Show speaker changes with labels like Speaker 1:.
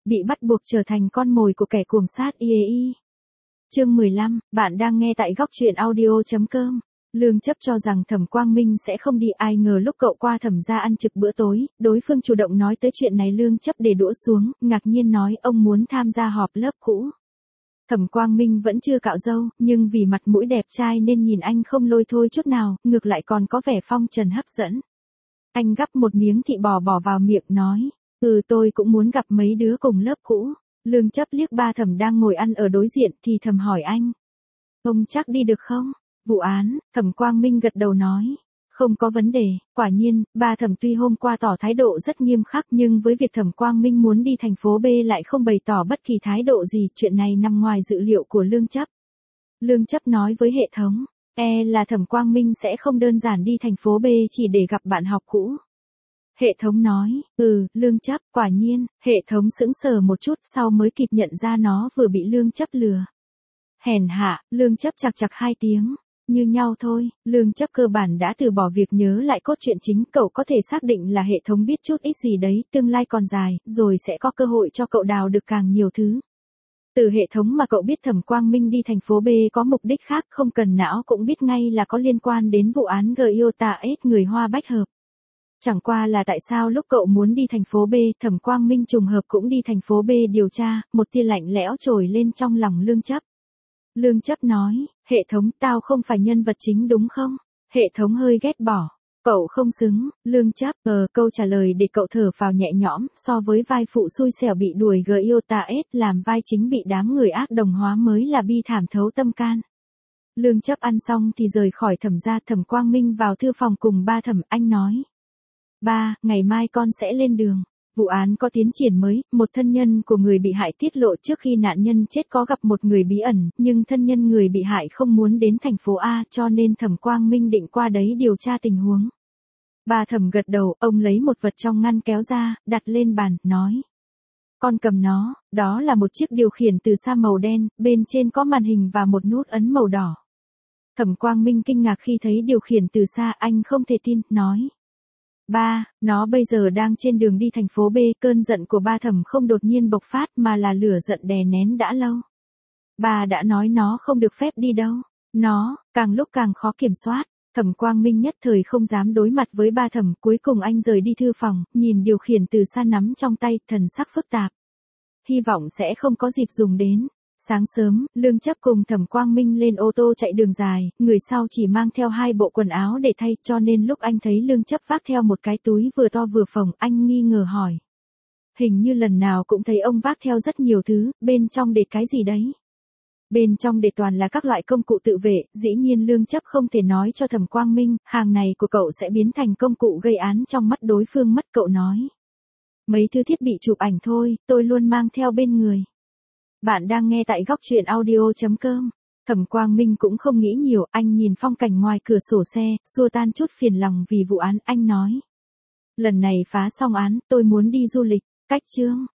Speaker 1: bị bắt buộc trở thành con mồi của kẻ cuồng sát IEI. Chương 15, bạn đang nghe tại góc truyện audio.com. Lương Chấp cho rằng Thẩm Quang Minh sẽ không đi, ai ngờ lúc cậu qua Thẩm gia ăn trực bữa tối, đối phương chủ động nói tới chuyện này. Lương Chấp để đũa xuống, ngạc nhiên nói ông muốn tham gia họp lớp cũ. Thẩm Quang Minh vẫn chưa cạo râu, nhưng vì mặt mũi đẹp trai nên nhìn anh không lôi thôi chút nào, ngược lại còn có vẻ phong trần hấp dẫn. Anh gắp một miếng thịt bò bỏ vào miệng nói, tôi cũng muốn gặp mấy đứa cùng lớp cũ. Lương Chấp liếc ba Thẩm đang ngồi ăn ở đối diện thì thầm hỏi anh, ông chắc đi được không? Vụ án, Thẩm Quang Minh gật đầu nói, không có vấn đề. Quả nhiên, ba Thẩm tuy hôm qua tỏ thái độ rất nghiêm khắc nhưng với việc Thẩm Quang Minh muốn đi thành phố B lại không bày tỏ bất kỳ thái độ gì, chuyện này nằm ngoài dự liệu của Lương Chấp. Lương Chấp nói với hệ thống, là Thẩm Quang Minh sẽ không đơn giản đi thành phố B chỉ để gặp bạn học cũ. Hệ thống nói, Lương Chấp, quả nhiên. Hệ thống sững sờ một chút sau mới kịp nhận ra nó vừa bị Lương Chấp lừa. Hèn hạ, Lương Chấp chạc chạc 2 tiếng. Như nhau thôi. Lương Chấp cơ bản đã từ bỏ việc nhớ lại cốt truyện chính. Cậu có thể xác định là hệ thống biết chút ít gì đấy, tương lai còn dài, rồi sẽ có cơ hội cho cậu đào được càng nhiều thứ. Từ hệ thống mà cậu biết Thẩm Quang Minh đi thành phố B có mục đích khác, không cần não cũng biết ngay là có liên quan đến vụ án Giota S người Hoa Bách Hợp. Chẳng qua là tại sao lúc cậu muốn đi thành phố B, Thẩm Quang Minh trùng hợp cũng đi thành phố B điều tra, một tia lạnh lẽo trồi lên trong lòng Lương Chấp. Lương Chấp nói, hệ thống, tao không phải nhân vật chính đúng không? Hệ thống hơi ghét bỏ. Cậu không xứng. Lương Chấp, câu trả lời để cậu thở phào nhẹ nhõm, so với vai phụ xui xẻo bị đuổi Giota S, làm vai chính bị đám người ác đồng hóa mới là bi thảm thấu tâm can. Lương Chấp ăn xong thì rời khỏi Thẩm gia. Thẩm Quang Minh vào thư phòng cùng ba Thẩm. Anh nói, ba, ngày mai con sẽ lên đường. Vụ án có tiến triển mới, một thân nhân của người bị hại tiết lộ trước khi nạn nhân chết có gặp một người bí ẩn, nhưng thân nhân người bị hại không muốn đến thành phố A cho nên Thẩm Quang Minh định qua đấy điều tra tình huống. Ba Thẩm gật đầu, ông lấy một vật trong ngăn kéo ra, đặt lên bàn, nói. Con cầm nó, đó là một chiếc điều khiển từ xa màu đen, bên trên có màn hình và một nút ấn màu đỏ. Thẩm Quang Minh kinh ngạc khi thấy điều khiển từ xa, anh không thể tin, nói. Ba, nó bây giờ đang trên đường đi thành phố B. Cơn giận của ba Thẩm không đột nhiên bộc phát mà là lửa giận đè nén đã lâu. Ba đã nói nó không được phép đi đâu. Nó, càng lúc càng khó kiểm soát. Thẩm Quang Minh nhất thời không dám đối mặt với ba Thẩm. Cuối cùng anh rời đi thư phòng, nhìn điều khiển từ xa nắm trong tay, thần sắc phức tạp. Hy vọng sẽ không có dịp dùng đến. Sáng sớm, Lương Chấp cùng Thẩm Quang Minh lên ô tô chạy đường dài, người sau chỉ mang theo 2 bộ quần áo để thay, cho nên lúc anh thấy Lương Chấp vác theo một cái túi vừa to vừa phồng, anh nghi ngờ hỏi. Hình như lần nào cũng thấy ông vác theo rất nhiều thứ, bên trong để cái gì đấy? Bên trong để toàn là các loại công cụ tự vệ. Dĩ nhiên Lương Chấp không thể nói cho Thẩm Quang Minh, hàng này của cậu sẽ biến thành công cụ gây án trong mắt đối phương mất. Cậu nói. Mấy thứ thiết bị chụp ảnh thôi, tôi luôn mang theo bên người. Bạn đang nghe tại góc truyện audio.com. Thẩm Quang Minh cũng không nghĩ nhiều, anh nhìn phong cảnh ngoài cửa sổ xe, xua tan chút phiền lòng vì vụ án, anh nói. Lần này phá xong án, tôi muốn đi du lịch. Cách chương.